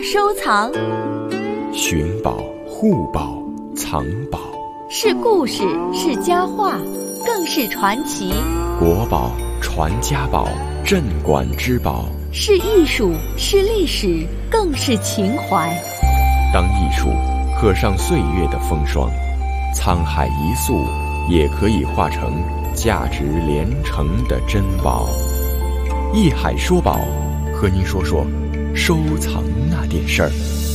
收藏， 寻宝、护宝、藏宝， 是故事，是佳话，更是传奇。 国宝、传家宝、镇馆之宝， 是艺术，是历史，更是情怀。 当艺术刻上岁月的风霜，沧海一粟也可以化成价值连城的珍宝。艺海说宝，和您说说收藏那点事儿。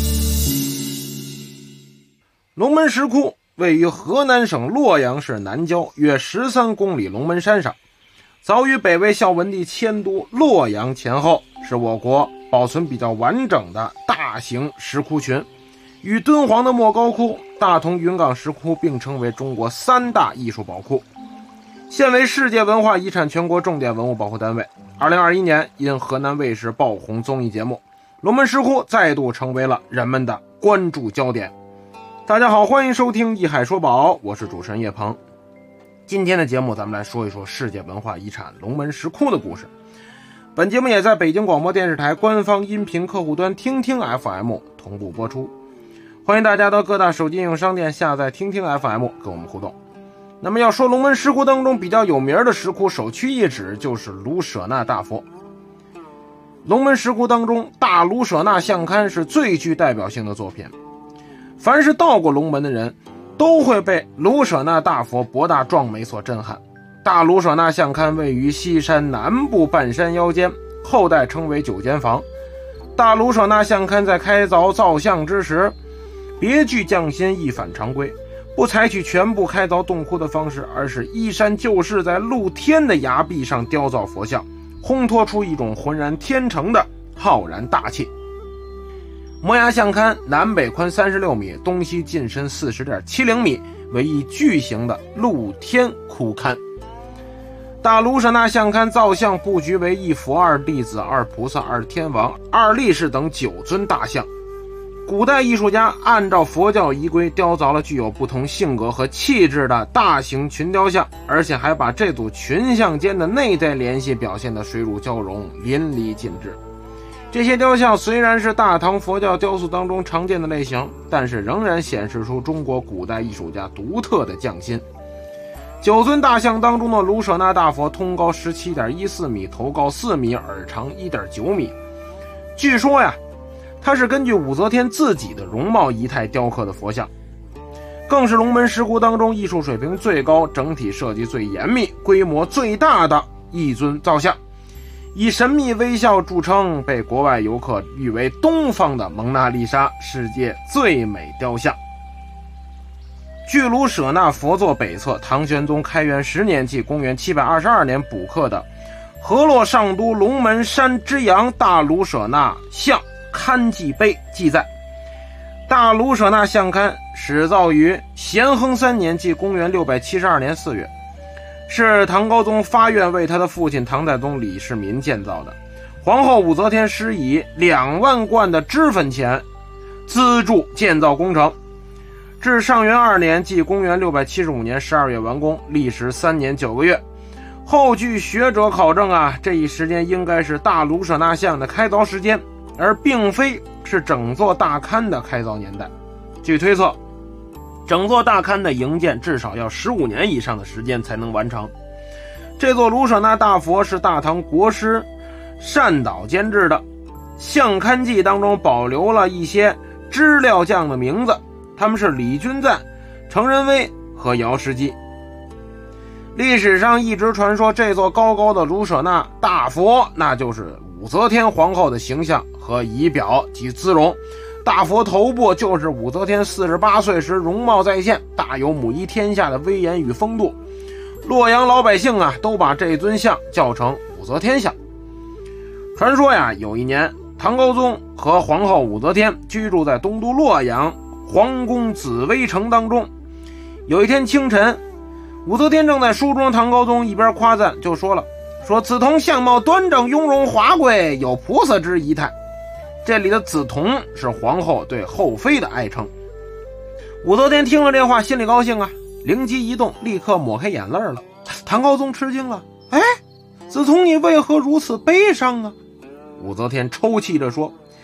龙门石窟位于河南省洛阳市南郊约13公里龙门山上，早于北魏孝文帝迁都洛阳前后，是我国保存比较完整的大型石窟群，与敦煌的莫高窟、大同云冈石窟并称为中国3大艺术宝库，现为世界文化遗产全国重点文物保护单位。2021年因河南卫视爆红综艺节目，龙门石窟再度成为了人们的关注焦点。大家好，欢迎收听艺海说宝，我是主持人叶鹏。今天的节目咱们来说一说世界文化遗产龙门石窟的故事。本节目也在北京广播电视台官方音频客户端听听 FM 同步播出，欢迎大家到各大手机应用商店下载听听 FM 跟我们互动。那么要说龙门石窟当中比较有名的石窟，首屈一指就是卢舍那大佛。龙门石窟当中大卢舍那像龛是最具代表性的作品，凡是到过龙门的人都会被卢舍那大佛博大壮美所震撼。大卢舍那像龛位于西山南部半山腰间，后代称为9间房。大卢舍那像龛在开凿造像之时，别具匠心，一反常规，不采取全部开凿洞窟的方式，而是依山就势，在露天的崖壁上雕造佛像，烘托出一种浑然天成的浩然大气。摩崖像龛南北宽36米，东西进深40.70米，为一巨型的露天窟龛。大卢舍那像龛造像布局为1佛2弟子2菩萨2天王2力士等9尊大像。古代艺术家按照佛教仪规雕凿了具有不同性格和气质的大型群雕像，而且还把这组群像间的内在联系表现得水乳交融，淋漓尽致。这些雕像虽然是大唐佛教雕塑当中常见的类型，但是仍然显示出中国古代艺术家独特的匠心。9尊大像当中的卢舍那大佛通高17.14米，头高4米，耳长1.9米。据说呀，它是根据武则天自己的容貌仪态雕刻的佛像，更是龙门石窟当中艺术水平最高、整体设计最严密、规模最大的一尊造像，以神秘微笑著称，被国外游客誉为东方的蒙娜丽莎，世界最美雕像。距卢舍那佛座北侧，唐玄宗开元10年即公元722年补刻的河洛上都龙门山之阳大卢舍那像龛记碑记载，大卢舍那像龛始造于咸亨3年即公元672年4月，是唐高宗发愿为他的父亲唐太宗李世民建造的。皇后武则天施以2万贯的脂粉钱资助建造工程，至上元2年即公元675年12月完工，历时3年9个月。后据学者考证这一时间应该是大卢舍那像的开凿时间，而并非是整座大龛的开凿年代。据推测，整座大龛的营建至少要15年以上的时间才能完成。这座卢舍那大佛是大唐国师单导监制的，像龛记当中保留了一些支料匠的名字，他们是李君赞、程仁威和姚石基。历史上一直传说这座高高的卢舍那大佛那就是武则天皇后的形象和仪表及姿容，大佛头部就是武则天48岁时容貌再现，大有母仪天下的威严与风度。洛阳老百姓都把这尊像叫成武则天像。传说有一年唐高宗和皇后武则天居住在东都洛阳皇宫紫薇城当中。有一天清晨，武则天正在梳妆，唐高宗一边夸赞就说此童相貌端正雍容华贵，有菩萨之仪态。这里的紫童是皇后对后妃的爱称。武则天听了这话心里高兴灵机一动，立刻抹黑眼泪了。唐高宗吃惊了，紫童你为何如此悲伤武则天抽泣着说，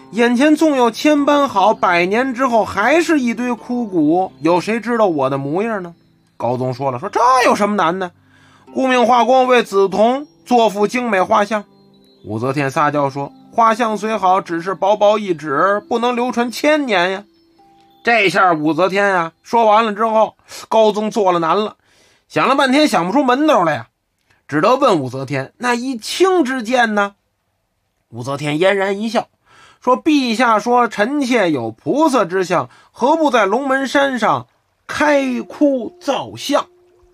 眼前纵有千般好，100年之后还是一堆枯骨，有谁知道我的模样呢？高宗说了，说这有什么难呢？顾命画工为子童做幅精美画像。武则天撒娇说，画像虽好，只是薄薄一纸，不能流传1000年呀。这下武则天啊说完了之后，高宗做了难了，想了半天想不出门道来呀，只得问武则天，那一卿之见呢？武则天嫣然一笑，说，陛下说臣妾有菩萨之相，何不在龙门山上开窟造像？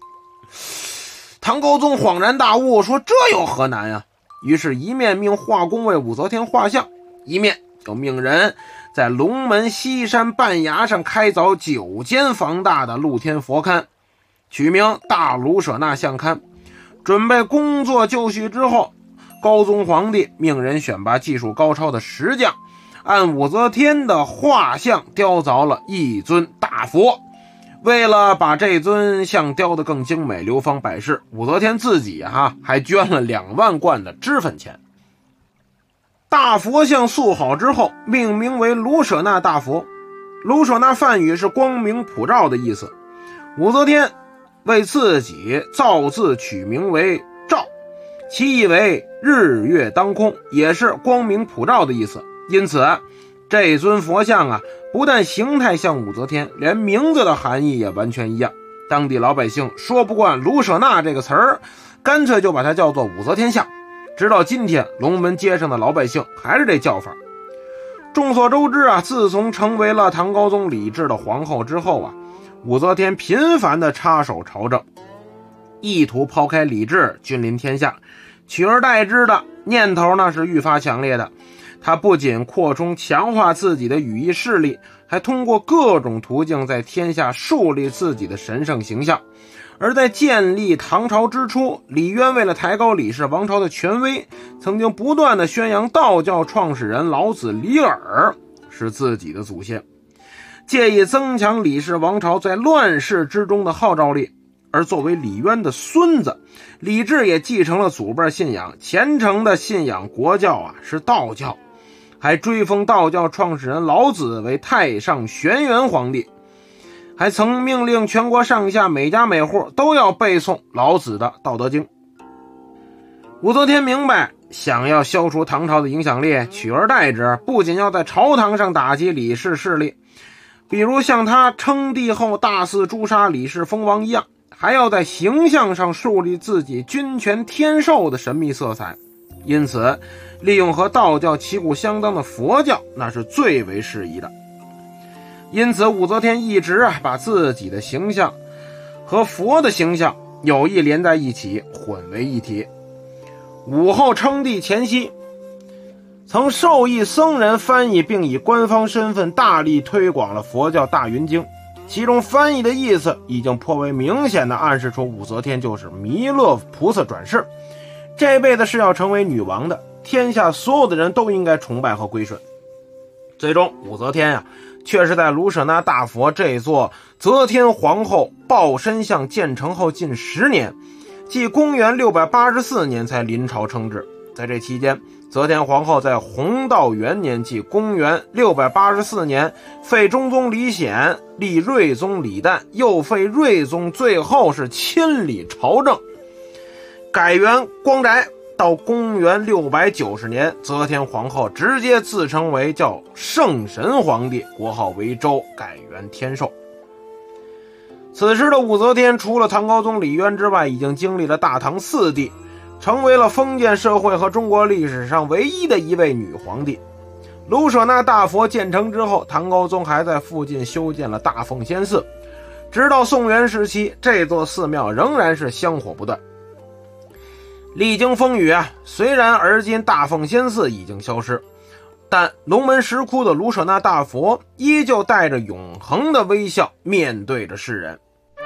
唐高宗恍然大悟，说这有何难啊？于是一面命画工为武则天画像，一面就命人在龙门西山半崖上开凿9间房大的露天佛龛，取名大卢舍那像龛。准备工作就绪之后，高宗皇帝命人选拔技术高超的石匠，按武则天的画像雕凿了一尊大佛。为了把这尊像雕得更精美，流芳百世，武则天自己还捐了2万贯的脂粉钱。大佛像塑好之后，命名为卢舍那大佛。卢舍那梵语是光明普照的意思，武则天为自己造字取名为照，其意为日月当空，也是光明普照的意思。因此这尊佛像不但形态像武则天，连名字的含义也完全一样。当地老百姓说不惯卢舍那这个词儿，干脆就把它叫做武则天像。直到今天，龙门街上的老百姓还是这叫法。众所周知自从成为了唐高宗李治的皇后之后武则天频繁地插手朝政，意图抛开李治，君临天下，取而代之的念头那是愈发强烈的。他不仅扩充强化自己的羽翼势力，还通过各种途径在天下树立自己的神圣形象。而在建立唐朝之初，李渊为了抬高李氏王朝的权威，曾经不断地宣扬道教创始人老子李耳是自己的祖先，借以增强李氏王朝在乱世之中的号召力。而作为李渊的孙子，李治也继承了祖辈信仰，虔诚的信仰国教是道教，还追封道教创始人老子为太上玄元皇帝，还曾命令全国上下每家每户都要背诵老子的《道德经》。武则天明白，想要消除唐朝的影响力，取而代之，不仅要在朝堂上打击李氏势力，比如像他称帝后大肆诛杀李氏封王一样，还要在形象上树立自己君权天授的神秘色彩。因此利用和道教旗鼓相当的佛教那是最为适宜的。因此武则天一直把自己的形象和佛的形象有意连在一起，混为一体。武后称帝前夕，曾授意僧人翻译，并以官方身份大力推广了佛教大云经，其中翻译的意思已经颇为明显地暗示出武则天就是弥勒菩萨转世，这辈子是要成为女王的，天下所有的人都应该崇拜和归顺。最终武则天却是在卢舍那大佛这座则天皇后抱身像建成后近10年，即公元684年才临朝称制。在这期间，则天皇后在弘道元年，即公元684年，废中宗李显，立睿宗李旦，又废睿宗，最后是亲理朝政，改元光宅。到公元690年，则天皇后直接自称为叫圣神皇帝，国号为周，改元天授。此时的武则天除了唐高宗李渊之外，已经经历了大唐4帝，成为了封建社会和中国历史上唯一的一位女皇帝。卢舍那大佛建成之后，唐高宗还在附近修建了大奉先寺，直到宋元时期，这座寺庙仍然是香火不断。历经风雨虽然而今大奉先寺已经消失，但龙门石窟的卢舍那大佛依旧带着永恒的微笑面对着世人。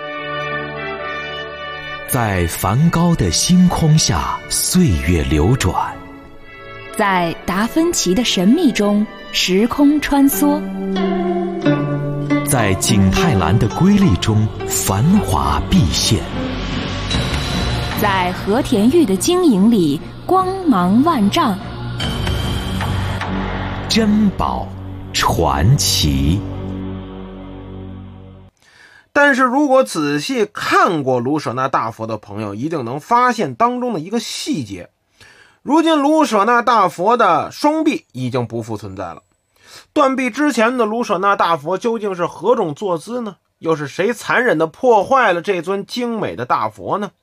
在梵高的星空下，岁月流转； 在达芬奇的神秘中，时空穿梭； 在景泰蓝的瑰丽中，繁华毕现； 在和田玉的晶莹里，光芒万丈。 珍宝传奇。 但是如果仔细看过卢舍那大佛的朋友，一定能发现当中的一个细节。如今卢舍那大佛的双臂已经不复存在了，断臂之前的卢舍那大佛究竟是何种坐姿呢？又是谁残忍地破坏了这尊精美的大佛呢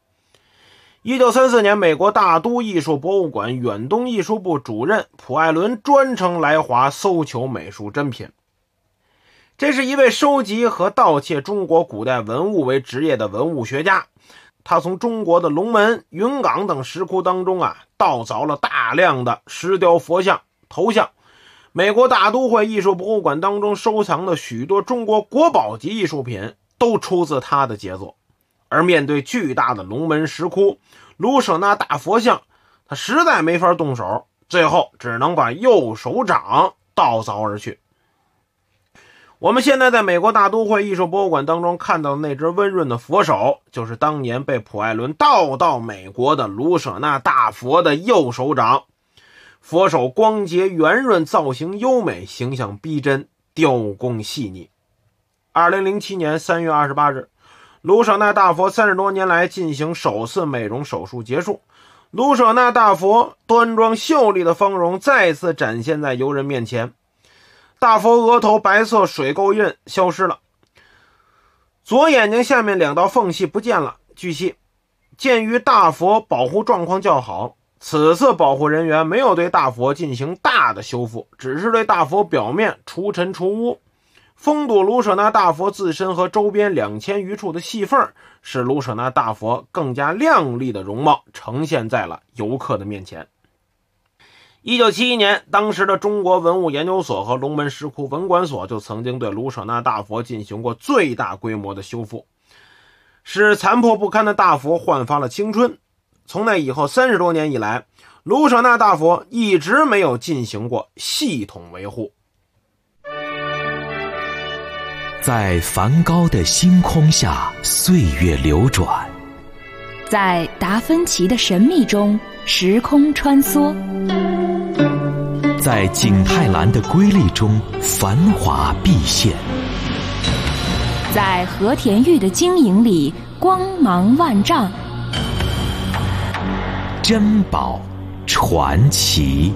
？1934年，美国大都艺术博物馆远东艺术部主任普艾伦专程来华搜求美术珍品。这是一位收集和盗窃中国古代文物为职业的文物学家，他从中国的龙门、云冈等石窟当中盗凿了大量的石雕佛像、头像。美国大都会艺术博物馆当中收藏的许多中国国宝级艺术品都出自他的杰作。而面对巨大的龙门石窟，卢舍那大佛像他实在没法动手，最后只能把右手掌盗凿而去。我们现在在美国大都会艺术博物馆当中看到的那只温润的佛手，就是当年被普艾伦盗到美国的卢舍那大佛的右手掌。佛手光洁圆润，造型优美，形象逼真，雕工细腻。2007年3月28日，卢舍那大佛30多年来进行首次美容手术结束，卢舍那大佛端庄秀丽的芳容再次展现在游人面前。大佛额头白色水垢印消失了，左眼睛下面2道缝隙不见了。据悉，鉴于大佛保护状况较好，此次保护人员没有对大佛进行大的修复，只是对大佛表面除尘除污，封堵卢舍那大佛自身和周边2000余处的细缝，使卢舍那大佛更加亮丽的容貌呈现在了游客的面前。1971年，当时的中国文物研究所和龙门石窟文管所就曾经对卢舍那大佛进行过最大规模的修复，使残破不堪的大佛焕发了青春。从那以后30多年以来，卢舍那大佛一直没有进行过系统维护。 在梵高的星空下，岁月流转； 在达芬奇的神秘中，时空穿梭； 在景泰蓝的瑰丽中，繁华毕现； 在和田玉的晶莹里，光芒万丈。 珍宝传奇。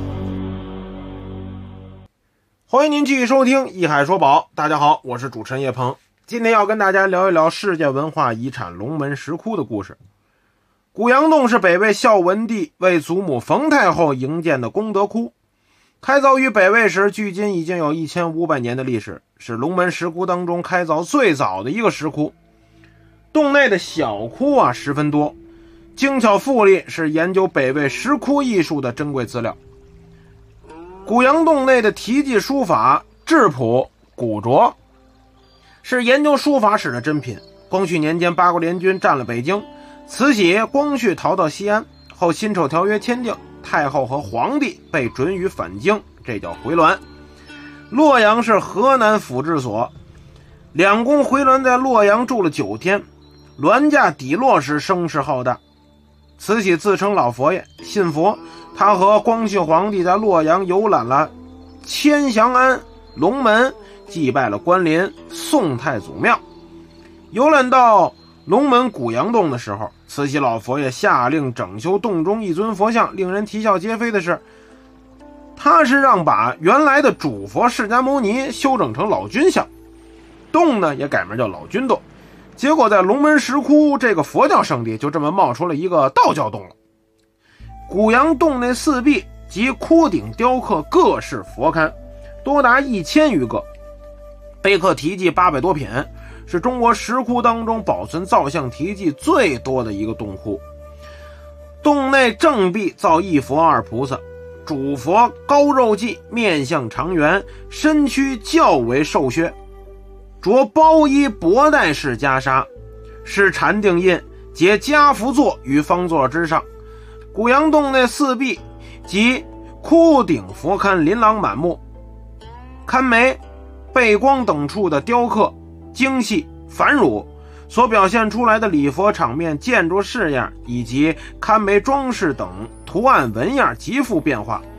欢迎您继续收听一海说宝。大家好，我是主持人叶鹏。今天要跟大家聊一聊世界文化遗产龙门石窟的故事。古阳洞是北魏孝文帝为祖母冯太后营建的功德窟，开凿于北魏时，距今已经有1500年的历史，是龙门石窟当中开凿最早的一个石窟。洞内的小窟十分多，精巧富丽，是研究北魏石窟艺术的珍贵资料。古阳洞内的题记书法、质朴、古拙，是研究书法史的珍品。光绪年间，八国联军占了北京，慈禧、光绪逃到西安后，辛丑条约签订，太后和皇帝被准予返京，这叫回銮。洛阳是河南府治所，两宫回銮在洛阳住了9天，銮驾抵洛时声势浩大。慈禧自称老佛爷，信佛。他和光绪皇帝在洛阳游览了千祥庵、龙门，祭拜了关林、宋太祖庙。游览到龙门古阳洞的时候，慈禧老佛爷下令整修洞中一尊佛像。令人啼笑皆非的是，他是让把原来的主佛释迦牟尼修整成老君像，洞呢也改名叫老君洞。结果在龙门石窟这个佛教圣地，就这么冒出了一个道教洞了。古阳洞内4壁及窟顶雕刻各式佛龛，多达1000余个，碑刻题记800多品，是中国石窟当中保存造像题记最多的一个洞窟。洞内正壁造1佛2菩萨，主佛高肉髻，面相长圆，身躯较为瘦削，着包衣薄带式袈裟，施禅定印结家福座于方座之上。古阳洞内4壁及窟顶佛龛琳琅满目，龛眉、背光等处的雕刻精细繁缛，所表现出来的礼佛场面、建筑式样以及龛眉装饰等图案纹样极富变化，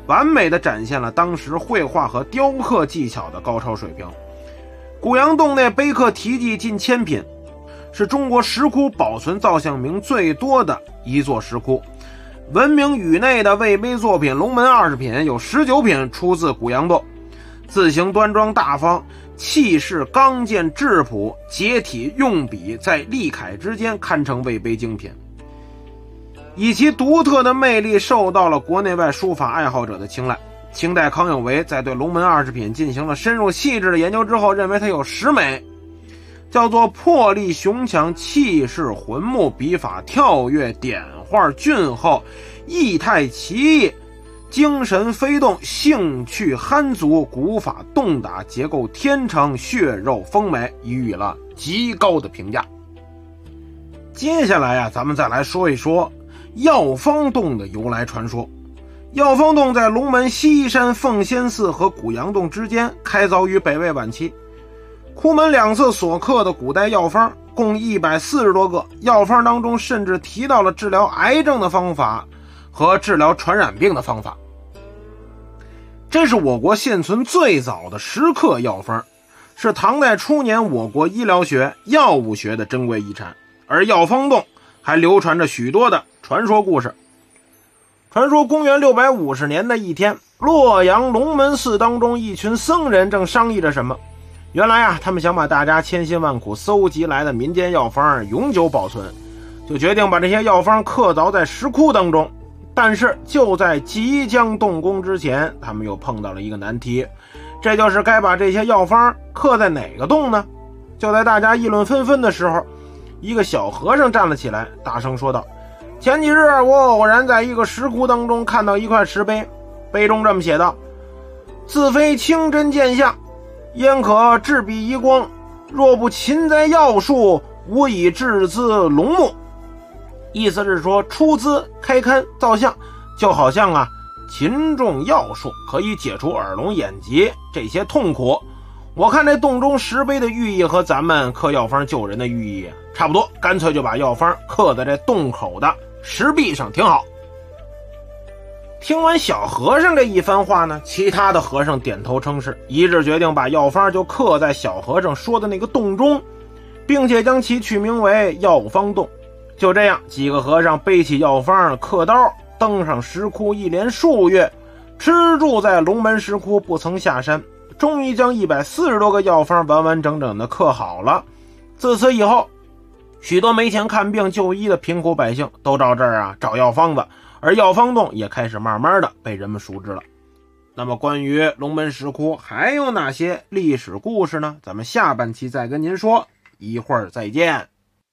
完美地展现了当时绘画和雕刻技巧的高超水平。古阳洞内碑刻题记近1000品，是中国石窟保存造像名最多的一座石窟。闻名宇内的魏碑作品龙门20品有19品出自古阳洞，字形端庄大方，气势刚健质朴，结体用笔在力楷之间，堪称魏碑精品。以其独特的魅力受到了国内外书法爱好者的青睐。清代康有为在对龙门20品进行了深入细致的研究之后，认为它有10美，叫做魄力雄强，气势浑穆，笔法跳跃，点画俊厚，意态奇异，精神飞动，兴趣憨足，古法动达，结构天成，血肉丰美，予以了极高的评价。接下来咱们再来说一说药方洞的由来传说。药方洞在龙门西山奉仙寺和古阳洞之间，开凿于北魏晚期。窟门两侧所刻的古代药方共140多个，药方当中甚至提到了治疗癌症的方法和治疗传染病的方法。这是我国现存最早的石刻药方，是唐代初年我国医疗学、药物学的珍贵遗产。而药方洞还流传着许多的传说故事。传说公元650年的一天，洛阳龙门寺当中一群僧人正商议着什么。原来他们想把大家千辛万苦搜集来的民间药方永久保存，就决定把这些药方刻凿在石窟当中。但是就在即将动工之前，他们又碰到了一个难题，这就是该把这些药方刻在哪个洞呢？就在大家议论纷纷的时候，一个小和尚站了起来，大声说道：前几日我偶然在一个石窟当中看到一块石碑，碑中这么写道：自非清真见相，焉可治彼遗光？若不勤栽药树，无以治兹龙目。意思是说，出资开龛造像，就好像勤种药树可以解除耳聋眼疾这些痛苦。我看这洞中石碑的寓意和咱们刻药方救人的寓意差不多，干脆就把药方刻在这洞口的石壁上挺好。听完小和尚这一番话呢，其他的和尚点头称是，一致决定把药方就刻在小和尚说的那个洞中，并且将其取名为药方洞。就这样，几个和尚背起药方刻刀，登上石窟，一连数月吃住在龙门石窟，不曾下山，终于将140多个药方完完整整的刻好了。自此以后，许多没钱看病就医的贫苦百姓都到这儿找药方子，而药方洞也开始慢慢的被人们熟知了。那么关于龙门石窟还有哪些历史故事呢？咱们下半期再跟您说，一会儿再见。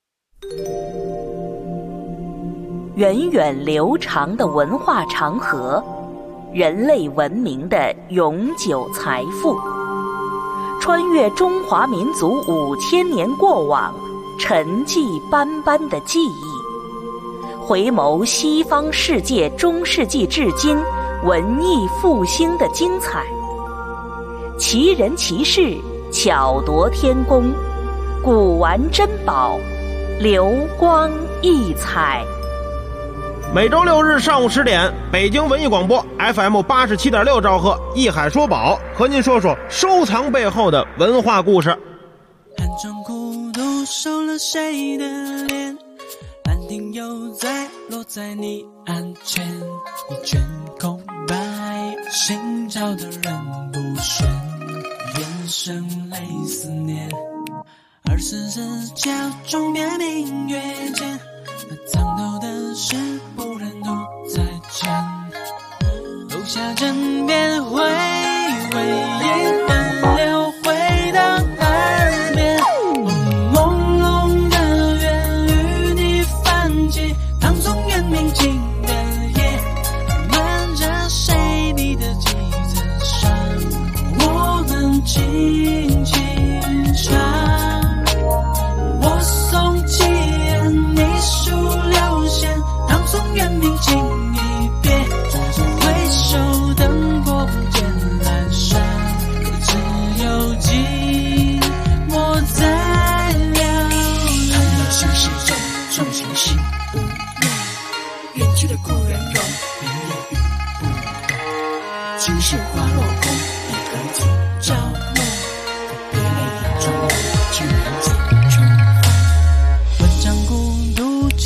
源远流长的文化长河，人类文明的永久财富，穿越中华民族5000年过往，沉寂斑斑的记忆，回眸西方世界中世纪至今文艺复兴的精彩，奇人奇事，巧夺天工，古玩珍宝，流光溢彩。 每周6日上午10点，北京文艺广播 FM 87.6兆赫，艺海说宝和您说说收藏背后的文化故事。 暗中孤独收了谁的脸，兰亭又在落在你案前，一卷空白，寻找的人不选，眼神泪思念，24只脚中边明月间，那藏头的事不忍独再见，楼下枕边回味一分流回到耳边，朦胧的愿与你泛起，唐宋元明清的夜，暖着谁你的几字上，我们轻轻唱，我送起你数流线，唐宋元明清一别，回首灯火不见阑珊，只有寂寞在流连。看到星系中众星星无缘，远去的故人容明夜雨不断，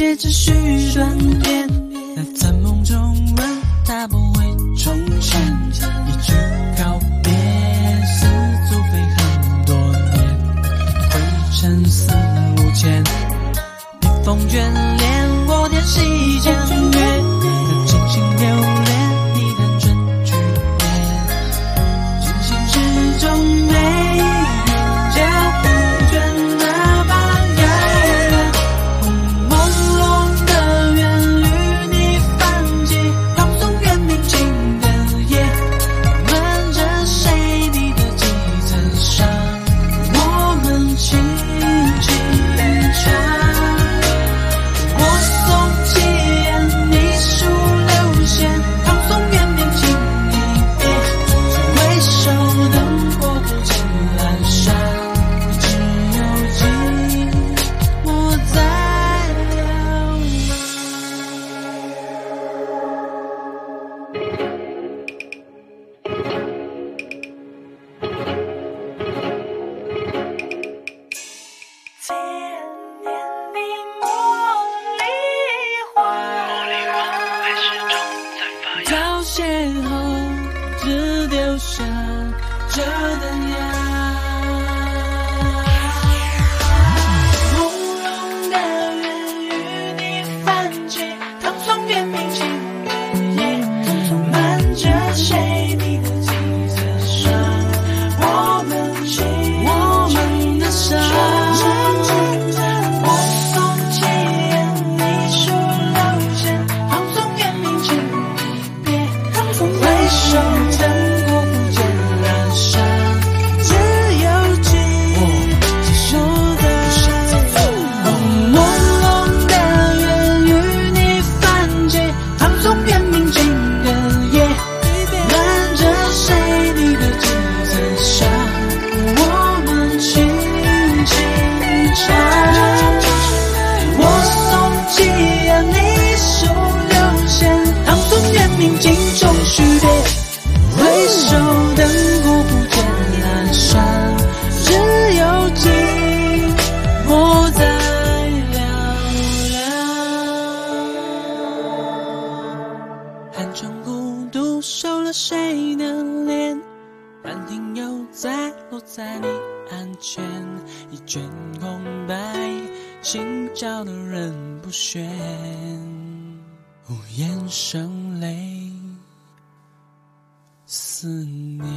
界秩序断裂，那在梦中问它不会重现，一句告别，似足飞很多年，灰尘四五千，逆风眷恋，我点细间月，那精心留恋，你单纯剧烈，真心之中没人家不倦的榜样，朦胧的缘与你泛起，放松原明情的夜，瞒着谁你的几层伤，我们轻轻唱。我送起烟，你数流线，放松原明情一别，回首灯火不尽阑珊，只有寂寞在流千年的茉莉花，遭邂逅，只丢下这灯芽。朦胧的缘与你泛起，淌松原明情的夜，瞒着谁你的几层伤，我们的伤。我送起烟，你数流线，放松原明情别，回首灯火不见阑珊，只有寂寞的朦胧的缘与你泛起，淌松原明情的夜，瞒着谁你的几层伤，我们轻轻唱。我送起烟，你数流线，淌松原明镜中续别，回首灯火不见阑珊，只有寂寞在嘹亮。寒窗孤独收了谁的脸，半庭又再落在你案前，一卷空白，心照的人不选，无言声泪思念。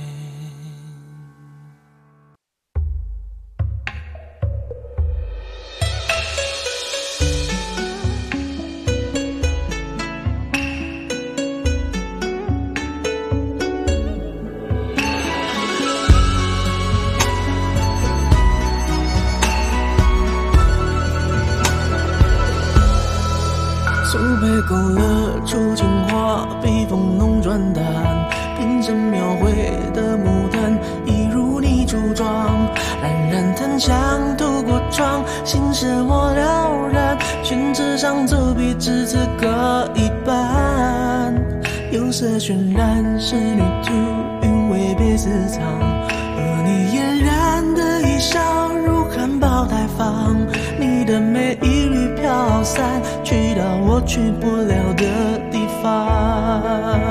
苏北勾勒出情话，笔锋浓转淡，平生描绘的牡丹，一如你柱状，冉冉檀香透过窗，心事我了然，宣纸上走笔只字各一半，釉色渲染仕女图，韵味别私藏，而你嫣然的一笑如含苞待放，你的美一缕飘散，去到我去不了的地方。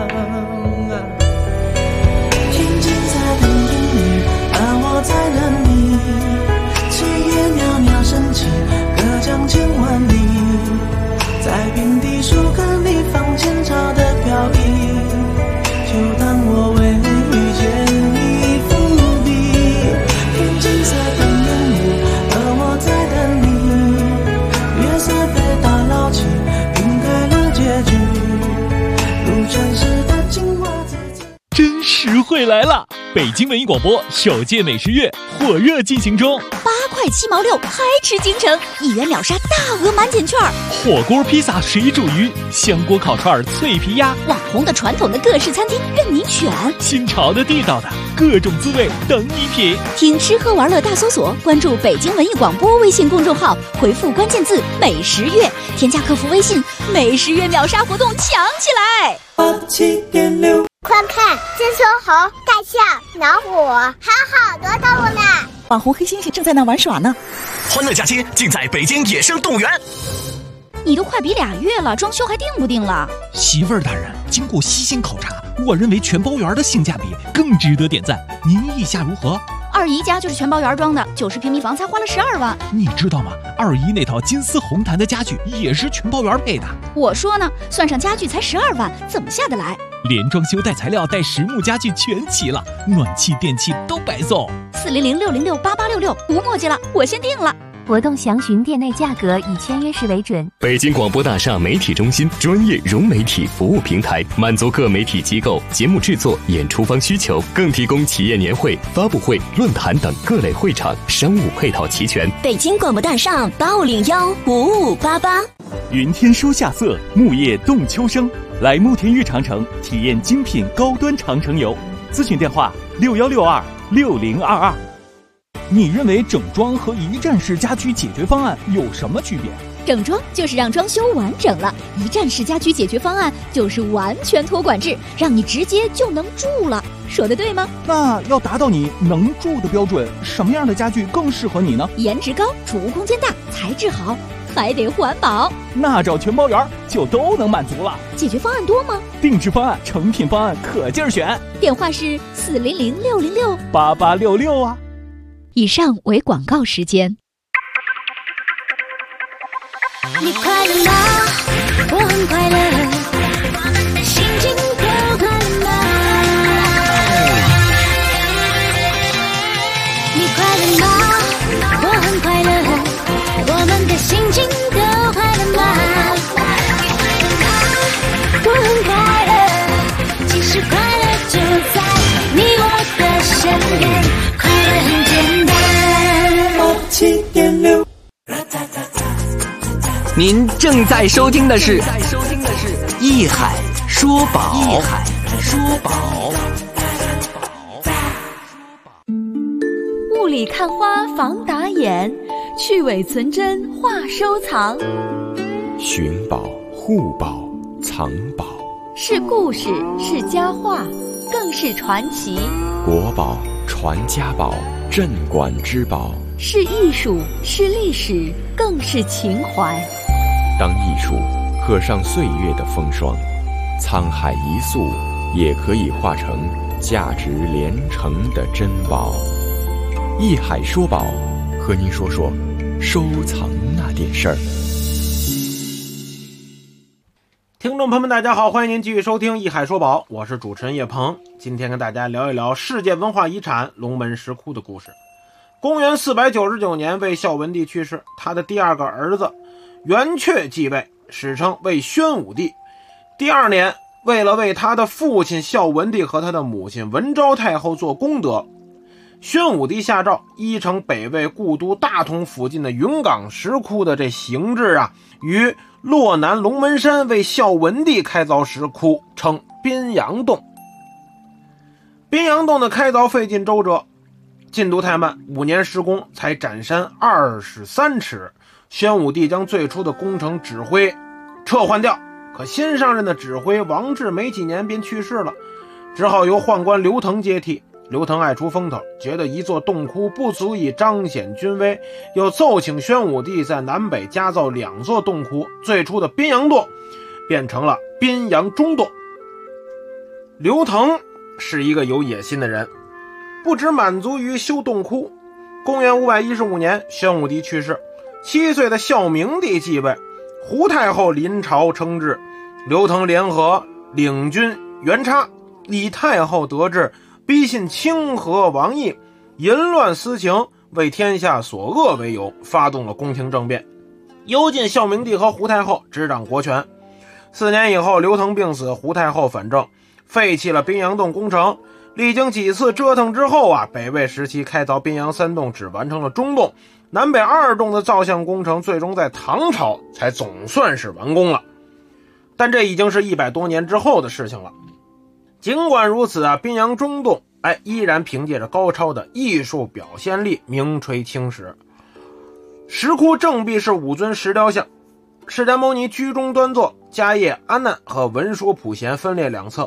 静静在等着你，而我在等你，炊烟袅袅升起，隔江千万里，在平地树根里放前朝的飘逸，就当我为遇见你伏笔。天青色等着你，而我在等你，月色被打捞起，晕开了结局，如传世的精华自己。 真实惠来了！北京文艺广播首届美食月火热进行中 ，8块7毛6，嗨吃京城，1元秒杀大额满减券， 火锅、披萨、水煮鱼、香锅烤串、脆皮鸭， 网红的、传统的各式餐厅任你选， 新潮的、地道的，各种滋味等你品。 听吃喝玩乐大搜索，关注北京文艺广播微信公众号，回复关键字美食月，添加客服微信，美食月秒杀活动抢起来 87.6。 快看，金丝猴、大象、老虎，还有好多动物呢！ 网红黑猩猩正在那玩耍呢。 欢乐假期尽在北京野生动物园。 你都快比2月了，装修还定不定了？ 媳妇儿大人，经过细心考察，我认为全包园的性价比更值得点赞，您意下如何？ 二姨家就是全包园装的，90平米房才花了12万。 你知道吗？二姨那套金丝红檀的家具也是全包园配的。 我说呢，算上家具才12万，怎么下得来？ 连装修带材料带实木家具全齐了，暖气电器都白送。 400-606-8866，不墨迹了，我先定了。 活动详询店内价格，以签约时为准。 北京广播大厦媒体中心专业融媒体服务平台，满足各媒体机构节目制作、演出方需求，更提供企业年会、发布会、论坛等各类会场，商务配套齐全。 北京广播大厦8501-5588。 云天收夏色，木叶动秋声。来慕田峪长城体验精品高端长城游，咨询电话6162-6022。你认为整装和一站式家居解决方案有什么区别？ 整装就是让装修完整了，一站式家居解决方案就是完全托管制，让你直接就能住了。说的对吗？ 那要达到你能住的标准，什么样的家具更适合你呢？ 颜值高，储物空间大，材质好，还得环保。 那找全包园就都能满足了。 解决方案多吗？ 定制方案、成品方案可劲儿选。 电话是 400-606-8866啊。 以上为广告时间。 你快乐吗？我很快乐，我们的心情都快乐吗？你快乐吗？我很快乐，我们的心情都快乐吗？我很快乐，其实快乐就在你我的身边，快乐很简单。87.6。 您正在收听的是《艺海说宝》。 雾里看花防打眼，去伪存真话收藏。 寻宝、护宝、藏宝， 是故事，是佳话，更是传奇。 国宝、传家宝、镇馆之宝， 是艺术，是历史，更是情怀。 当艺术刻上岁月的风霜，沧海一粟也可以化成价值连城的珍宝。艺海说宝，和您说说收藏那点事儿。 听众朋友们大家好，欢迎您继续收听艺海说宝，我是主持人叶鹏。今天跟大家聊一聊世界文化遗产龙门石窟的故事。公元499年，魏孝文帝去世，他的第二个儿子元恪继位，史称魏宣武帝。第2年，为了为他的父亲孝文帝和他的母亲文昭太后做功德，宣武帝下诏依承北魏故都大同附近的云冈石窟的这形制于洛南龙门山为孝文帝开凿石窟，称宾阳洞。宾阳洞的开凿费尽周折，进度太慢，5年施工才展山23尺。宣武帝将最初的工程指挥撤换掉，可新上任的指挥王志没几年便去世了，只好由宦官刘腾接替。刘腾爱出风头，觉得一座洞窟不足以彰显军威，又奏请宣武帝在南北加造2座洞窟，最初的宾阳洞变成了宾阳中洞。刘腾是一个有野心的人，不只满足于修洞窟。公元515年，宣武帝去世，7岁的孝明帝继位，胡太后临朝称制，刘腾联合领军元插，李太后得志，逼信清河王毅，淫乱私情，为天下所恶为由，发动了宫廷政变，幽禁孝明帝和胡太后，执掌国权。4年以后，刘腾病死，胡太后反正，废弃了宾阳洞工程。历经几次折腾之后北魏时期开凿宾阳3洞只完成了中洞，南北2洞的造像工程最终在唐朝才总算是完工了，但这已经是100多年之后的事情了。尽管如此宾阳中洞依然凭借着高超的艺术表现力名垂青史。石窟正壁是5尊石雕像，释迦牟尼居中端坐，迦叶阿难和文殊普贤分列2侧，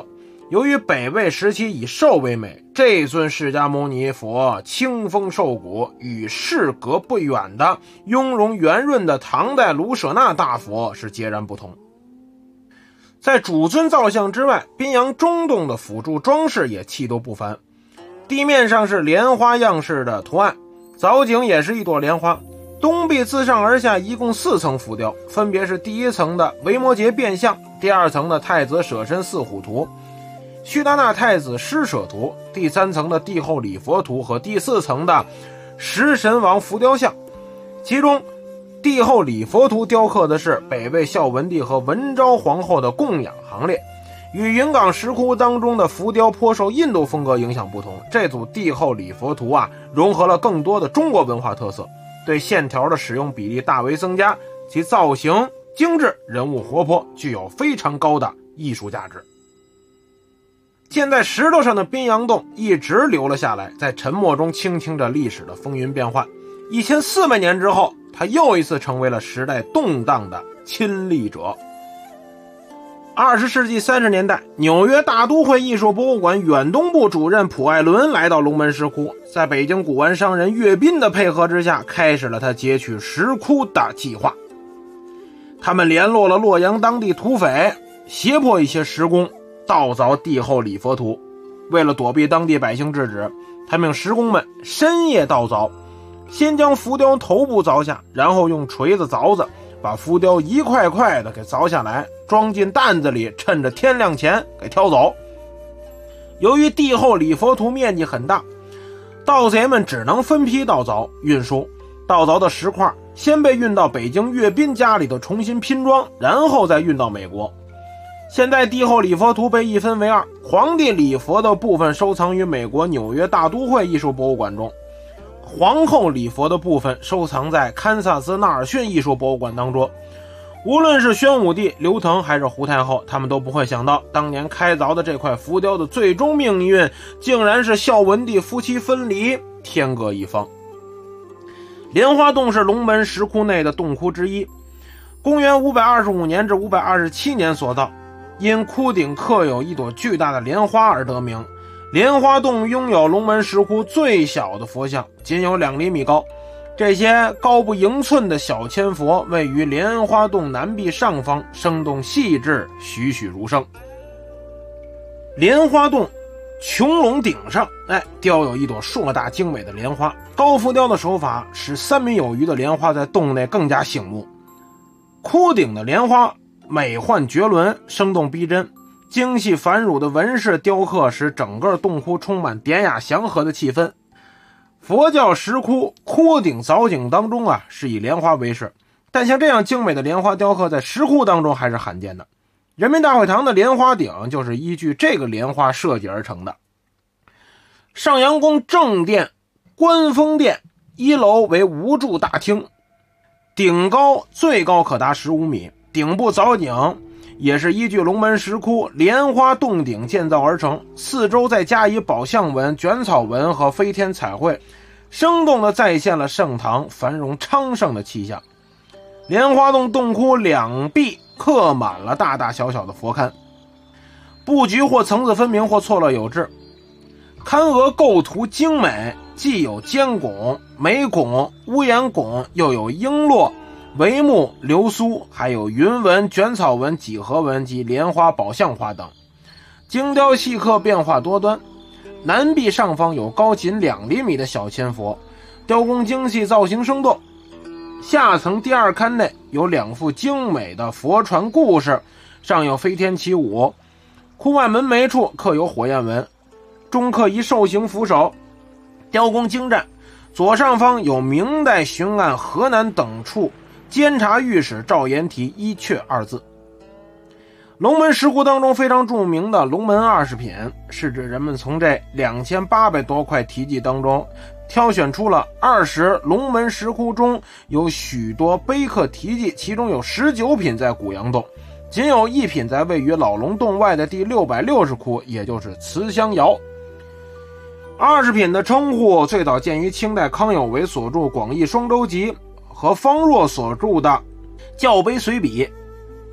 由于北魏时期以寿为美，这尊释迦牟尼佛清风瘦骨，与世隔不远的雍容圆润的唐代卢舍那大佛是截然不同。在主尊造像之外，宾阳中洞的辅助装饰也气度不凡。地面上是莲花样式的图案，藻井也是一朵莲花。东壁自上而下一共4层浮雕，分别是第1层的维摩诘变相，第2层的太子舍身四虎图，须达那太子施舍图，第3层的帝后礼佛图和第4层的食神王浮雕像。其中帝后礼佛图雕刻的是北魏孝文帝和文昭皇后的供养行列，与云冈石窟当中的浮雕颇受印度风格影响不同，这组帝后礼佛图融合了更多的中国文化特色，对线条的使用比例大为增加，其造型精致，人物活泼，具有非常高的艺术价值。建在石头上的宾阳洞一直留了下来，在沉默中倾听着历史的风云变幻。1400年之后，它又一次成为了时代动荡的亲历者。20世纪30年代，纽约大都会艺术博物馆远东部主任普艾伦来到龙门石窟，在北京古玩商人岳斌的配合之下，开始了他截取石窟的计划。他们联络了洛阳当地土匪，胁迫一些石工盗凿帝后礼佛图。为了躲避当地百姓制止，他命石工们深夜盗凿，先将浮雕头部凿下，然后用锤子凿子把浮雕一块块的给凿下来，装进担子里，趁着天亮前给挑走。由于帝后礼佛图面积很大，盗贼们只能分批盗凿运输，盗凿的石块先被运到北京岳斌家里头重新拼装，然后再运到美国。现在帝后礼佛图被一分为2，皇帝礼佛的部分收藏于美国纽约大都会艺术博物馆中，皇后礼佛的部分收藏在堪萨斯纳尔逊艺术博物馆当中。无论是宣武帝刘腾还是胡太后，他们都不会想到当年开凿的这块浮雕的最终命运竟然是孝文帝夫妻分离，天各一方。莲花洞是龙门石窟内的洞窟之一，公元525年至527年所造，因窟顶刻有一朵巨大的莲花而得名。莲花洞拥有龙门石窟最小的佛像，仅有2厘米高。这些高不盈寸的小千佛位于莲花洞南壁上方，生动细致，栩栩如生。莲花洞穹隆顶上雕有一朵硕大精美的莲花，高浮雕的手法使3米有余的莲花在洞内更加醒目。窟顶的莲花美幻绝伦，生动逼真，精细繁缛的纹饰雕刻使整个洞窟充满典雅祥和的气氛。佛教石窟窟顶藻井当中是以莲花为饰，但像这样精美的莲花雕刻在石窟当中还是罕见的。人民大会堂的莲花顶就是依据这个莲花设计而成的。上阳宫正殿观峰殿1楼为无柱大厅，顶高最高可达15米，顶部藻井也是依据龙门石窟莲花洞顶建造而成，四周再加以宝相纹、卷草纹和飞天彩绘，生动地再现了盛唐繁荣昌盛的气象。莲花洞洞窟2壁刻满了大大小小的佛龛，布局或层次分明，或错落有致，龛额构图精美，既有尖拱、眉拱、屋檐拱，又有璎珞、帷幕、流苏，还有云纹、卷草纹、几何纹及莲花、宝相花等，精雕细刻，变化多端。南壁上方有高仅2厘米的小千佛，雕工精细，造型生动。下层第2龛内有2幅精美的佛传故事，上有飞天起舞，窟外门楣处刻有火焰纹，中刻一兽形扶手，雕工精湛。左上方有明代巡按河南等处监察御史赵延提一阙2字。龙门石窟当中非常著名的龙门20品，是指人们从这2800多块题记当中挑选出了20龙门石窟中有许多碑刻题记，其中有19品在古阳洞，仅有1品在位于老龙洞外的第660窟，也就是慈香窑。20品的称呼最早见于清代康有为所著《广义双周集》和方若所著的《校碑随笔》。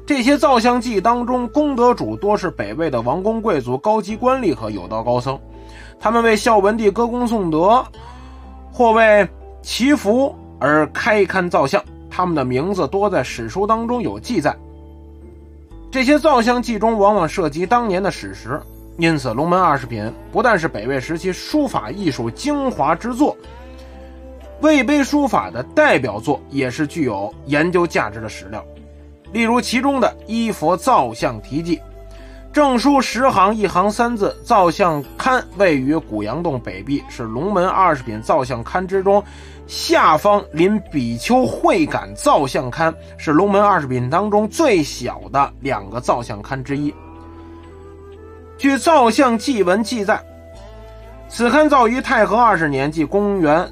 这些造像记当中，功德主多是北魏的王公贵族、高级官吏和有道高僧，他们为孝文帝歌功颂德，或为祈福而开龛造像，他们的名字多在史书当中有记载。这些造像记中往往涉及当年的史实，因此龙门20品不但是北魏时期书法艺术精华之作，魏碑书法的代表作，也是具有研究价值的史料。例如其中的《依佛造像题记》，正书10行1行3字，造像龛位于古阳洞北壁，是龙门20品造像龛之中下方临比丘会感造像龛，是龙门20品当中最小的2个造像龛之一。据造像记文记载，此龛造于太和20年，即公元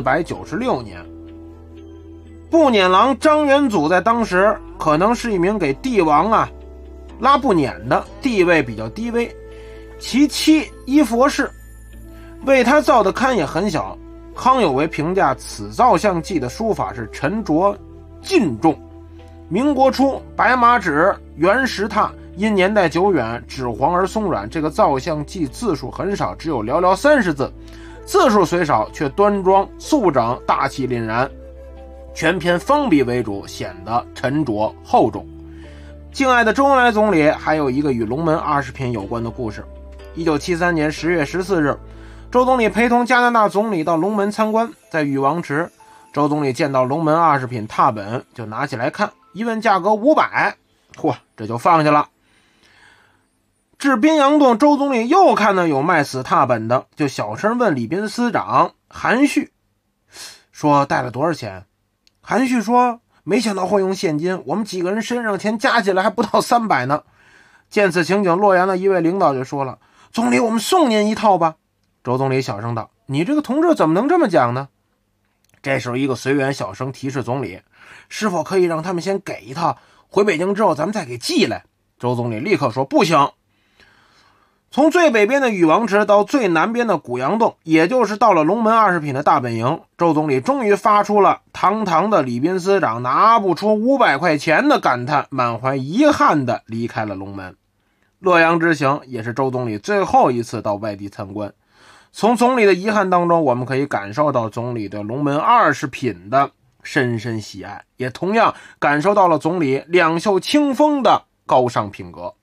496年。步辇郎张元祖在当时可能是一名给帝王拉步辇的，地位比较低微。其妻依佛氏为他造的龛也很小。康有为评价此造像记的书法是沉着劲重。民国初，白马纸、原石拓因年代久远，纸黄而松软，这个造像记字数很少，只有寥寥30字，字数虽少，却端庄肃整，大气凛然，全篇方笔为主，显得沉着厚重。敬爱的周恩来总理还有一个与龙门20品有关的故事。1973年10月14日，周总理陪同加拿大总理到龙门参观，在禹王池，周总理见到龙门20品拓本，就拿起来看，一问价格500，嚯，这就放下了。至滨阳洞，周总理又看到有卖此拓本的，就小声问礼宾司长韩旭，说带了多少钱？韩旭说没想到会用现金，我们几个人身上钱加起来还不到300呢。见此情景，洛阳的一位领导就说了，总理，我们送您一套吧。周总理小声道，你这个同志怎么能这么讲呢？这时候一个随员小声提示总理，是否可以让他们先给一套，回北京之后咱们再给寄来。周总理立刻说不行。从最北边的禹王池到最南边的古阳洞，也就是到了龙门20品的大本营，周总理终于发出了堂堂的礼宾司长拿不出500块钱的感叹，满怀遗憾地离开了龙门。洛阳之行也是周总理最后一次到外地参观，从总理的遗憾当中，我们可以感受到总理对龙门20品的深深喜爱，也同样感受到了总理两袖清风的高尚品格。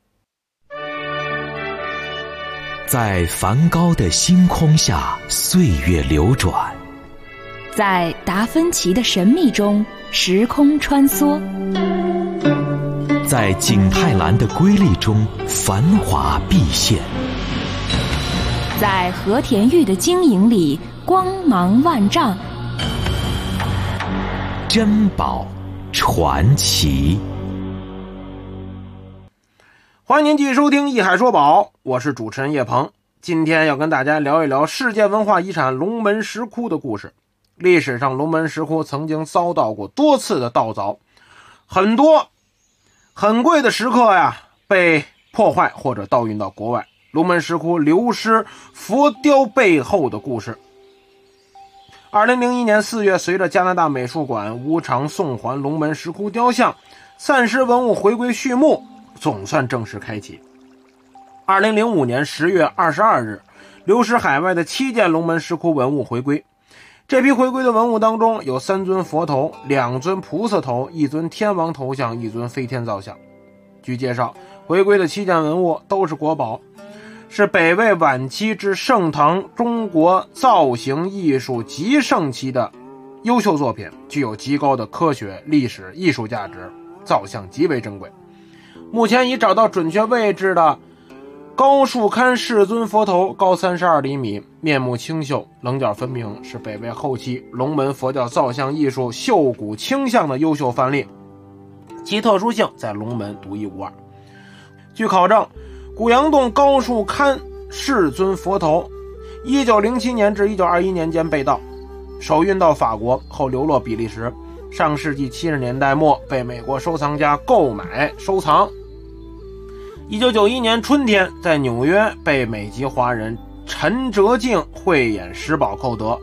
在梵高的星空下，岁月流转； 在达芬奇的神秘中，时空穿梭； 在景泰蓝的瑰丽中，繁华毕现； 在和田玉的晶莹里，光芒万丈。 珍宝传奇。 欢迎您继续收听《艺海说宝》，我是主持人叶鹏。今天要跟大家聊一聊世界文化遗产龙门石窟的故事。历史上龙门石窟曾经遭到过多次的盗凿，很多很贵的石刻被破坏或者盗运到国外。龙门石窟流失佛雕背后的故事。2001年4月，随着加拿大美术馆无偿送还龙门石窟雕像，散失文物回归序幕总算正式开启。2005年10月22日，流失海外的7件龙门石窟文物回归。这批回归的文物当中，有3尊佛头、2尊菩萨头、1尊天王头像、1尊飞天造像。据介绍，回归的7件文物都是国宝，是北魏晚期至盛唐中国造型艺术极盛期的优秀作品，具有极高的科学、历史、艺术价值，造像极为珍贵。目前已找到准确位置的高树龛世尊佛头高32厘米，面目清秀，棱角分明，是北魏后期龙门佛教造像艺术秀骨倾向的优秀范例，其特殊性在龙门独一无二。据考证，古阳洞高树龛世尊佛头1907年至1921年间被盗，首运到法国，后流落比利时，上世纪70年代末被美国收藏家购买收藏。1991年春天，在纽约被美籍华人陈哲敬慧眼识宝购得，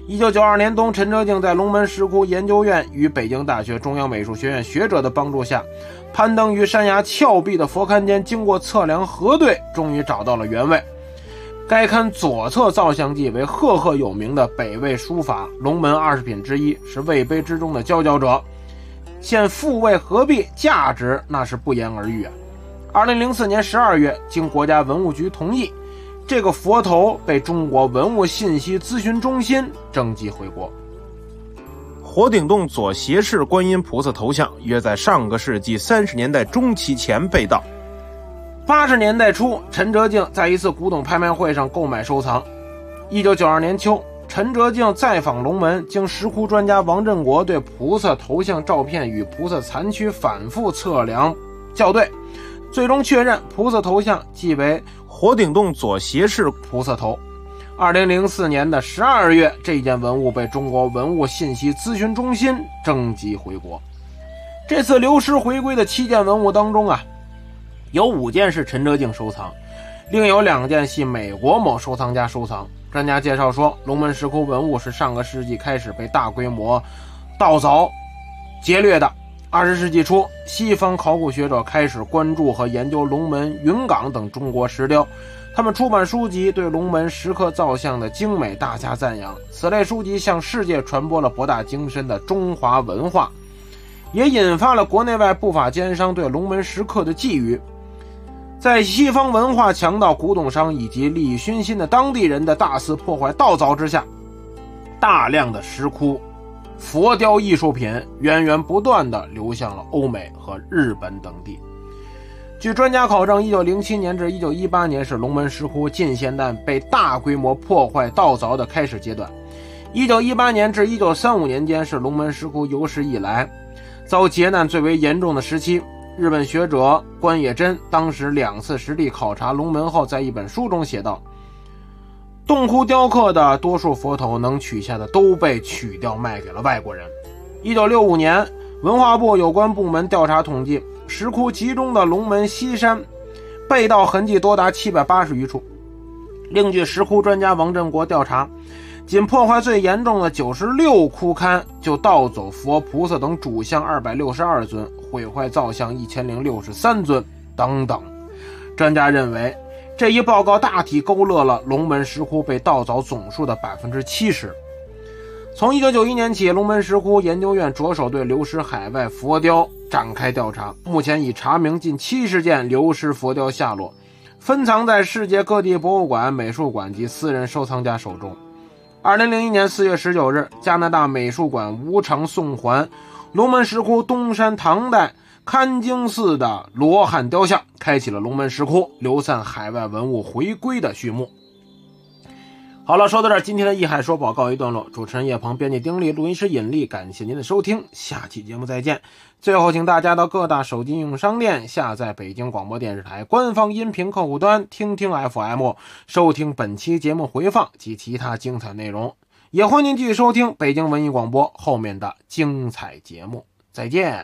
1992年冬，陈哲敬在龙门石窟研究院与北京大学中央美术学院学者的帮助下，攀登于山崖峭壁的佛龛间，经过测量核对，终于找到了原位。该龛左侧造像记为赫赫有名的北魏书法龙门20品之一，是魏碑之中的佼佼者，现复魏合璧，价值那是不言而喻啊。2004年12月，经国家文物局同意，这个佛头被中国文物信息咨询中心征集回国。火顶洞左斜视观音菩萨头像约在上个世纪30年代中期前被盗。80年代初，陈哲敬在一次古董拍卖会上购买收藏。1992年秋，陈哲敬再访龙门，经石窟专家王振国对菩萨头像照片与菩萨残躯反复测量校对，最终确认菩萨头像即为火顶洞左斜视菩萨头。2004年的12月，这件文物被中国文物信息咨询中心征集回国。这次流失回归的7件文物当中啊，有5件是陈哲敬收藏，另有2件系美国某收藏家收藏。专家介绍说，龙门石窟文物是上个世纪开始被大规模盗凿劫掠的。20世纪初，西方考古学者开始关注和研究龙门、云冈等中国石雕，他们出版书籍，对龙门石刻造像的精美大加赞扬。此类书籍向世界传播了博大精深的中华文化，也引发了国内外不法奸商对龙门石刻的觊觎。在西方文化强盗、古董商以及利益熏心的当地人的大肆破坏盗凿之下，大量的石窟佛雕艺术品源源不断地流向了欧美和日本等地。据专家考证，1907年至1918年是龙门石窟近现代被大规模破坏盗凿的开始阶段。1918年至1935年间是龙门石窟有史以来遭劫难最为严重的时期。日本学者关野真当时2次实地考察龙门后，在一本书中写道，洞窟雕刻的多数佛头能取下的都被取掉卖给了外国人。1965年，文化部有关部门调查统计，石窟集中的龙门西山被盗痕迹多达780余处。另据石窟专家王振国调查，仅破坏最严重的96窟龛就盗走佛菩萨等主像262尊，毁坏造像1063尊等等。专家认为，这一报告大体勾勒了龙门石窟被盗凿总数的 70%。 从1991年起，龙门石窟研究院着手对流失海外佛雕展开调查，目前已查明近70件流失佛雕下落，分藏在世界各地博物馆、美术馆及私人收藏家手中。2001年4月19日，加拿大美术馆无偿送还龙门石窟东山唐代堪经寺的罗汉雕像，开启了龙门石窟流散海外文物回归的序幕。好了，说到这儿，今天的艺海说报告一段落。主持人叶鹏，编辑丁力，录音师尹力，感谢您的收听，下期节目再见。最后，请大家到各大手机应用商店下载北京广播电视台官方音频客户端听听 FM， 收听本期节目回放及其他精彩内容。也欢迎继续收听北京文艺广播后面的精彩节目。再见。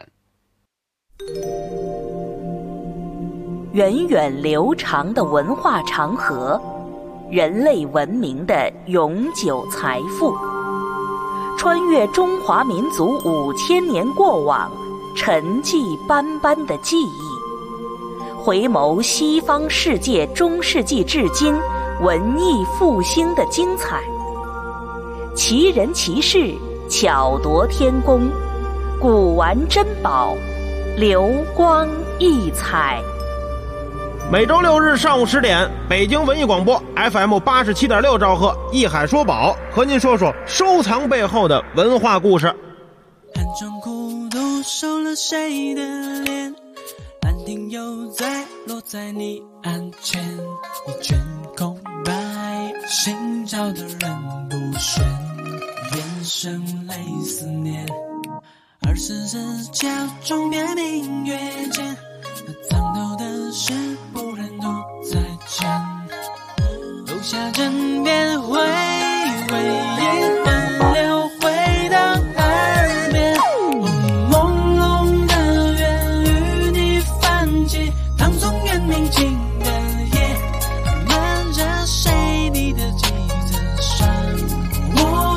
源远流长的文化长河，人类文明的永久财富，穿越中华民族5000年过往，沉寂斑斑的记忆，回眸西方世界中世纪至今文艺复兴的精彩，奇人奇事，巧夺天工，古玩珍宝，流光溢彩。 每周6日上午10点，北京文艺广播 FM 87.6兆赫，艺海说宝，和您说说收藏背后的文化故事。 寒窗苦读收了谁的脸？兰亭又在落在你案前，你卷空白，心照的人不选，眼神泪思念。24假装别明月间，藏头的事不忍独再见，留下枕边回味一分流回到耳边，朦胧的月与你泛起，唐宋元明清的夜，漫着谁你的记字上，我们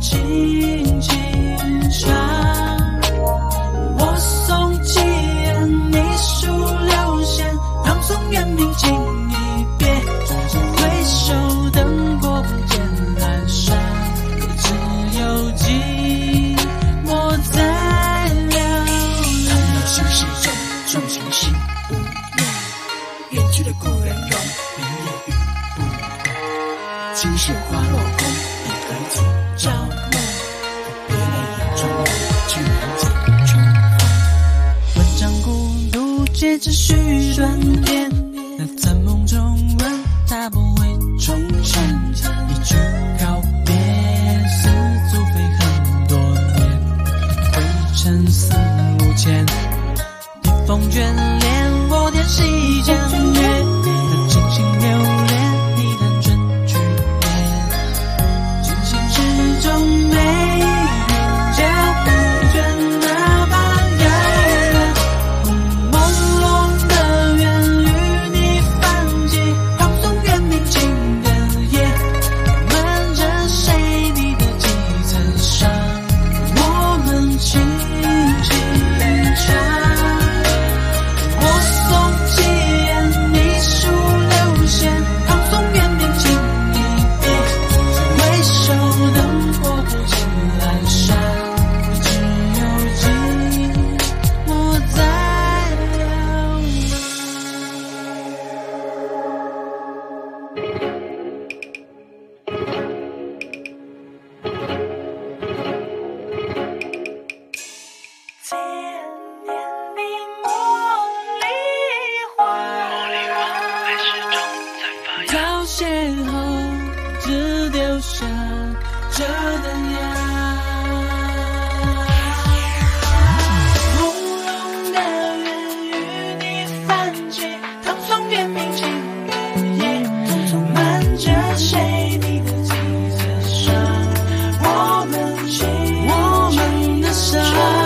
轻轻唱。我送起你数流线，唐宋元明情一别，回首灯火不见阑珊，只有寂寞在流连。 看到心事中重情心无言，远去的故人容明夜雨不回，青石花落空，一何几朝暮，别泪眼中去人间春风。 万丈孤独皆只须断点，那在梦中问他不会重现，一句告别似足飞很多年，灰尘四目前，逆风眷恋我天西江月，那尽情留恋你弹春去年，尽心之中没人叫不倦那般遥远，朦胧的缘与你泛起，唐宋元明清的夜，瞒着谁你的几层伤，我们轻轻唱。我送起你数流线，唐宋元明情一别，回首灯火不见阑珊，只有寂寞在流到邂逅，只丢下这灯芽。朦胧的缘与你泛起，唐宋元明清的夜，瞒着谁你的几层伤，我们的伤。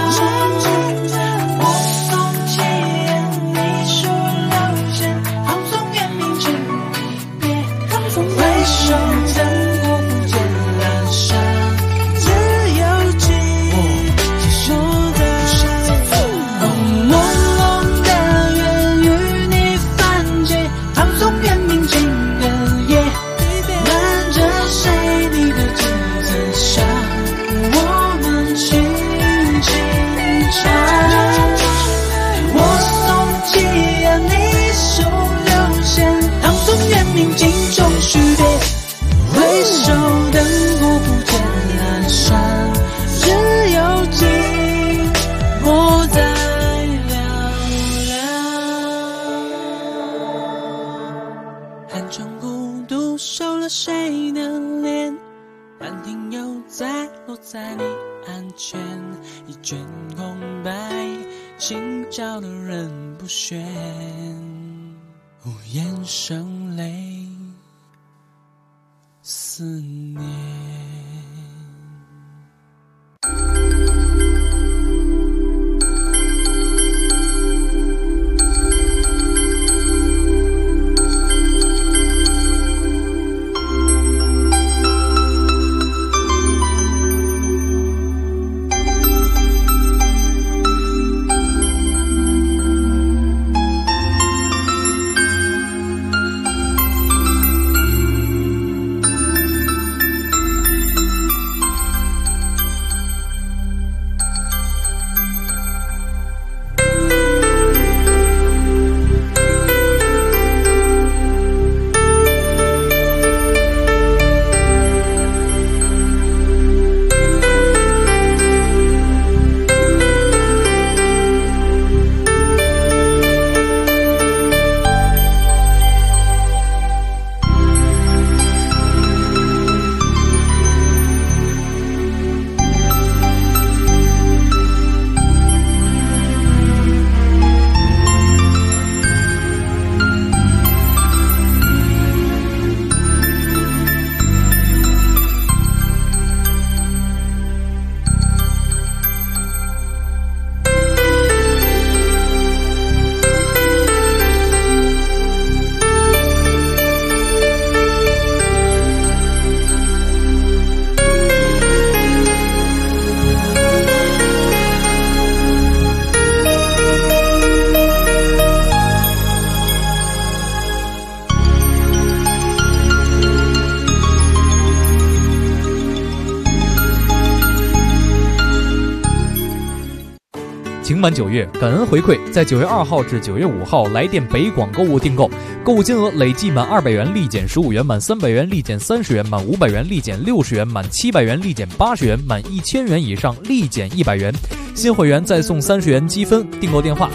我送起你数流线，唐宋元明清一别，回首灯火不见阑珊，只有寂寞在朦胧的缘与你泛起，唐宋元明清的夜，瞒着谁你的几层伤，我们轻轻唱。我送起你数流线，唐宋元明镜中续别，回首灯火不见阑珊，只有寂寞在寥寥。寒窗孤独收了谁的脸，满天又再落在你案前，一卷空白，心照的人不喧，无言声泪思念。 情满9月，感恩回馈，在9月2号至9月5号来电北广购物订购，购物金额累计满200元立减15元，满300元立减30元，满500元立减60元，满700元立减80元，满1000元以上立减100元。新会员再送30元积分。订购电话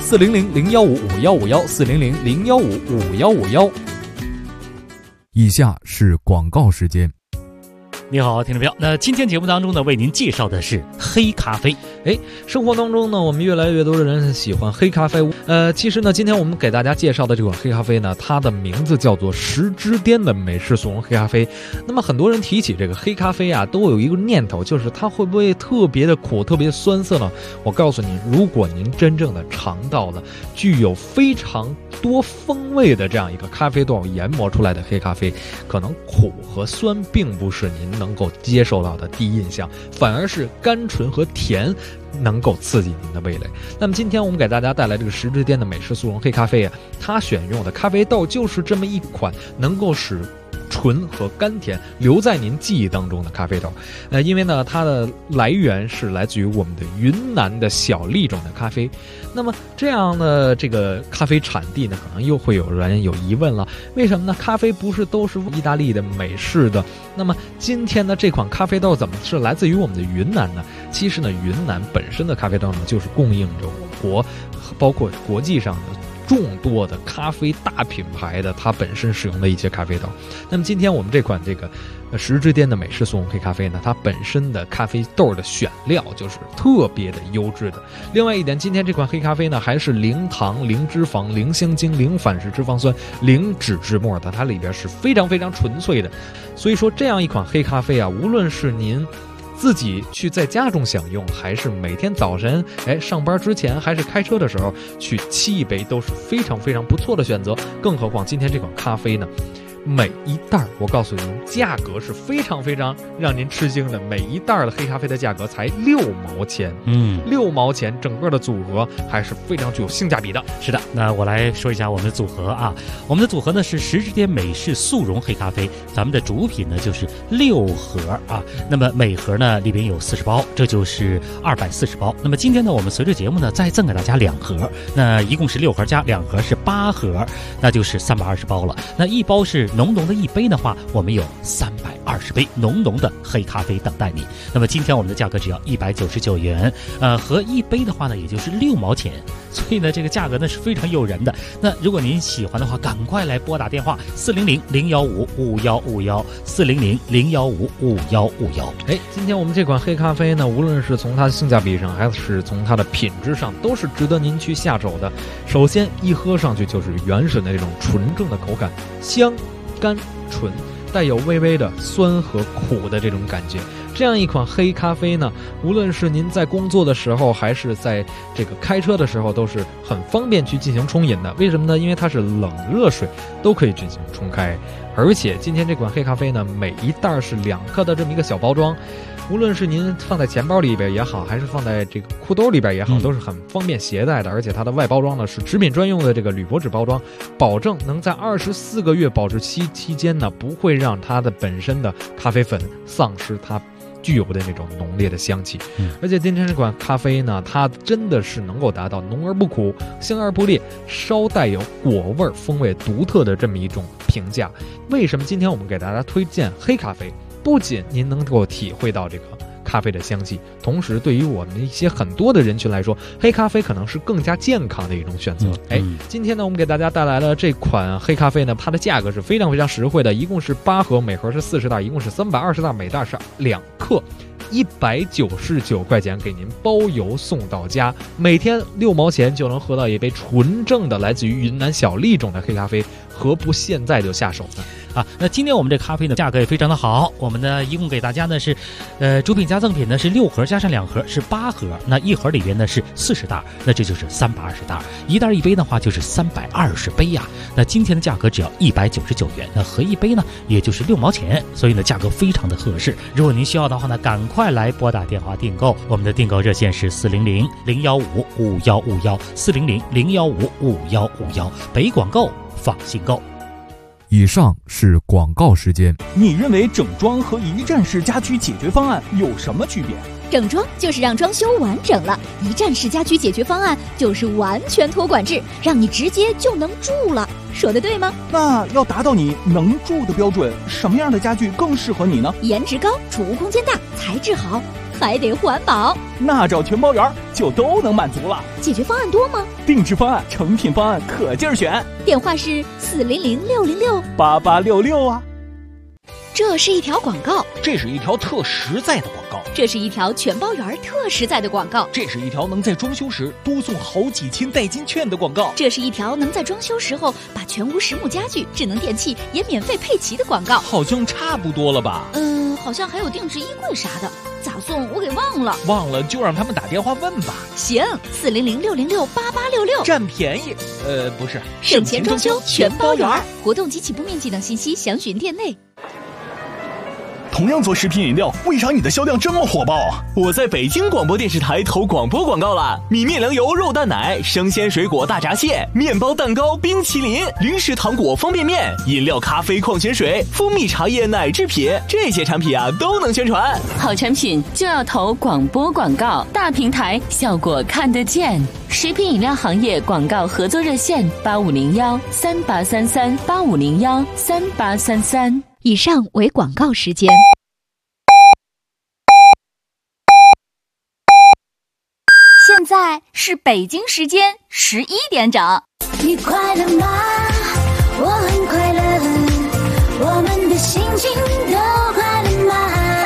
400-015-5151，400-015-5151。 以下是广告时间。 你好，听众朋友，那今天节目当中呢，为您介绍的是黑咖啡。 生活当中呢，我们越来越多的人喜欢黑咖啡。其实呢，今天我们给大家介绍的这款黑咖啡呢，它的名字叫做10之巅的美式速溶黑咖啡。那么很多人提起这个黑咖啡啊，都有一个念头，就是它会不会特别的苦、特别酸涩呢？我告诉您，如果您真正的尝到了具有非常多风味的这样一个咖啡豆研磨出来的黑咖啡，可能苦和酸并不是您能够接受到的第一印象，反而是甘醇和甜能够刺激您的味蕾。那么今天我们给大家带来这个10之巅的美式速溶黑咖啡啊，它选用的咖啡豆就是这么一款能够使醇和甘甜留在您记忆当中的咖啡豆。因为呢，它的来源是来自于我们的云南的小粒种的咖啡。那么这样的这个咖啡产地呢，可能又会有人有疑问了，为什么呢？咖啡不是都是意大利的、美式的？那么今天呢，这款咖啡豆怎么是来自于我们的云南呢？其实呢，云南本身的咖啡豆呢，就是供应着我国，包括国际上的众多的咖啡大品牌的它本身使用的一些咖啡豆。那么今天我们这款这个10之巅的美式速溶黑咖啡呢，它本身的咖啡豆的选料就是特别的优质的。另外一点，今天这款黑咖啡呢，还是零糖、零脂肪、零香精、零反式脂肪酸、零脂质末的，它里边是非常非常纯粹的。所以说这样一款黑咖啡啊，无论是您自己去在家中享用，还是每天早晨上班之前，还是开车的时候去沏一杯，都是非常非常不错的选择。更何况今天这款咖啡呢，每一袋我告诉您，价格是非常非常让您吃惊的，每一袋的黑咖啡的价格才6毛钱，6毛钱，整个的组合还是非常具有性价比的。 是的，那我来说一下我们的组合啊，我们的组合呢是10之巅美式速溶黑咖啡，咱们的主品呢就是6盒啊，那么每盒呢里边有40包，这就是240包。那么今天呢，我们随着节目呢再赠给大家2盒，那一共是6盒加2盒是8盒，那就是320包了。那一包是浓浓的一杯的话，我们有320杯浓浓的黑咖啡等待你。那么今天我们的价格只要199元，和一杯的话呢，也就是6毛钱。所以呢，这个价格呢是非常诱人的。那如果您喜欢的话，赶快来拨打电话400-015-5151，400-015-5151。 今天我们这款黑咖啡呢，无论是从它的性价比上，还是从它的品质上，都是值得您去下手的。首先一喝上去就是原始的这种纯正的口感，香、甘、醇，带有微微的酸和苦的这种感觉。这样一款黑咖啡呢，无论是您在工作的时候，还是在这个开车的时候，都是很方便去进行冲饮的。为什么呢？因为它是冷热水都可以进行冲开。而且今天这款黑咖啡呢，每一袋是2克的这么一个小包装，无论是您放在钱包里边也好，还是放在这个裤兜里边也好，都是很方便携带的。而且它的外包装呢是食品专用的这个铝箔纸包装，保证能在24个月保质期期间呢，不会让它的本身的咖啡粉丧失它具有的那种浓烈的香气。而且今天这款咖啡呢，它真的是能够达到浓而不苦、香而不烈、稍带有果味风味独特的这么一种评价。为什么今天我们给大家推荐黑咖啡？不仅您能够体会到这个咖啡的香气，同时对于我们一些很多的人群来说，黑咖啡可能是更加健康的一种选择。今天呢，我们给大家带来了这款黑咖啡呢，它的价格是非常非常实惠的，一共是8盒，每盒是40袋，一共是320袋，每袋是2克，199块钱给您包邮送到家，每天6毛钱就能喝到一杯纯正的来自于云南小粒种的黑咖啡，何不现在就下手呢？ 那今天我们这咖啡呢，价格也非常的好。我们呢一共给大家呢是，主品加赠品呢是6盒加上2盒是8盒，那一盒里边呢是40袋，那这就是320袋，一袋一杯的话就是320杯呀。那今天的价格只要199元，那合一杯呢也就是6毛钱，所以呢价格非常的合适。如果您需要的话呢，赶快来拨打电话订购，我们的订购热线是400-015-5151，400-015-5151，北广购放心购。 以上是广告时间。 你认为整装和一站式家居解决方案有什么区别？ 整装就是让装修完整了，一站式家居解决方案就是完全托管制，让你直接就能住了。说的对吗？ 那要达到你能住的标准，什么样的家具更适合你呢？ 颜值高，储物空间大，材质好，还得环保。 那找全包园就都能满足了。 解决方案多吗？ 定制方案、成品方案可劲儿选。 电话是400-606-8866 啊。 这是一条广告， 这是一条特实在的广告， 这是一条全包园特实在的广告， 这是一条能在装修时多送好几千代金券的广告， 这是一条能在装修时候把全屋实木家具、智能电器也免费配齐的广告。 好像差不多了吧？ 好像还有定制衣柜啥的，咋送我给忘了。 忘了就让他们打电话问吧。 行，400-606-8866， 占便宜。不是， 省钱装修全包园，活动及起步面积等信息详询店内。 同样做食品饮料，为啥你的销量这么火爆啊？ 我在北京广播电视台投广播广告了，米面粮油肉蛋奶、生鲜水果大闸蟹、面包蛋糕、冰淇淋、零食糖果方便面、饮料咖啡矿泉水、蜂蜜茶叶奶制品，这些产品啊都能宣传。 好产品就要投广播广告，大平台效果看得见。食品饮料行业广告合作热线8501-3833-8501-3833。 以上为广告时间。现在是北京时间11点整。 你快乐吗？我很快乐，我们的心情都快乐吗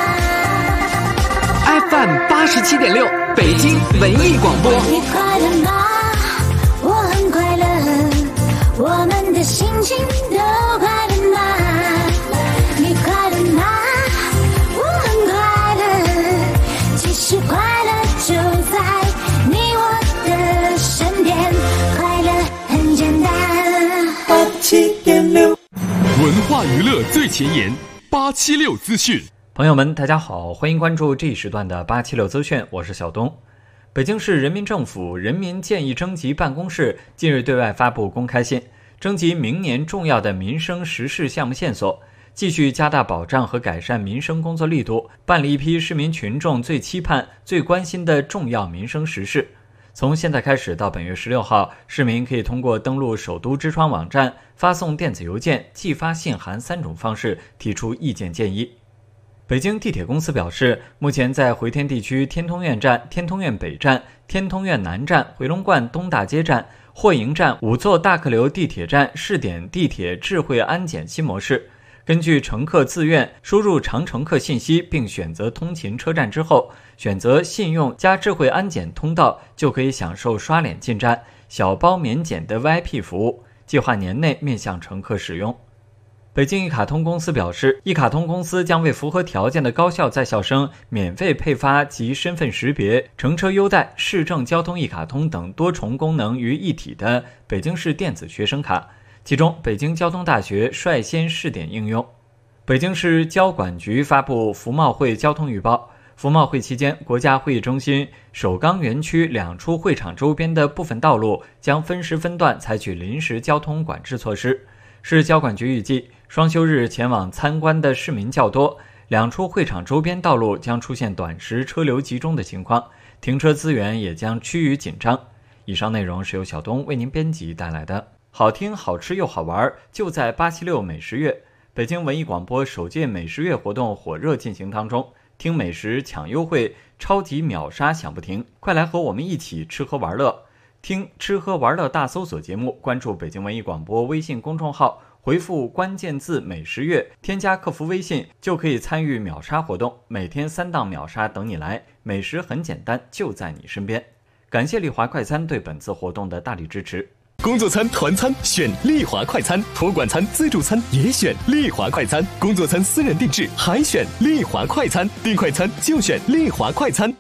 ？FM 87.6，北京文艺广播。 你快乐吗？我很快乐，我们的心情都快乐吗？你快乐吗？我很快乐，其实快乐就在你我的身边，快乐很简单。87.6， 文化娱乐最前沿，876资讯。 朋友们，大家好，欢迎关注这一时段的876资讯，我是小东。北京市人民政府人民建议征集办公室近日对外发布公开信，征集明年重要的民生实事项目线索，继续加大保障和改善民生工作力度，办理一批市民群众最期盼、最关心的重要民生实事。从现在开始到本月16号，市民可以通过登录首都之窗网站、发送电子邮件、寄发信函3种方式提出意见建议。北京地铁公司表示，目前在回天地区天通苑站、天通苑北站、天通苑南站、回龙观东大街站、霍营站5座大客流地铁站试点地铁智慧安检新模式。根据乘客自愿输入常乘客信息并选择通勤车站之后，选择信用加智慧安检通道，就可以享受刷脸进站、小包免检的 VIP 服务，计划年内面向乘客使用。北京一卡通公司表示，一卡通公司将为符合条件的高校在校生免费配发集身份识别、乘车优待、市政交通一卡通等多重功能于一体的北京市电子学生卡，其中北京交通大学率先试点应用。北京市交管局发布服贸会交通预报，服贸会期间，国家会议中心首钢园区2处会场周边的部分道路将分时分段采取临时交通管制措施。市交管局预计，双休日前往参观的市民较多，2处会场周边道路将出现短时车流集中的情况，停车资源也将趋于紧张。以上内容是由小东为您编辑带来的，好听好吃又好玩，就在876美食月。北京文艺广播首届美食月活动火热进行当中，听美食抢优惠，超级秒杀响不停，快来和我们一起吃喝玩乐。听吃喝玩乐大搜索节目，关注北京文艺广播微信公众号，回复关键字美食月，添加客服微信就可以参与秒杀活动，每天3档秒杀等你来，美食很简单，就在你身边。感谢丽华快餐对本次活动的大力支持。 工作餐、团餐选丽华快餐，托管餐、自助餐也选丽华快餐，工作餐私人定制还选丽华快餐，订快餐就选丽华快餐。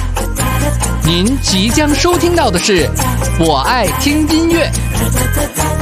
您即将收听到的是我爱听音乐。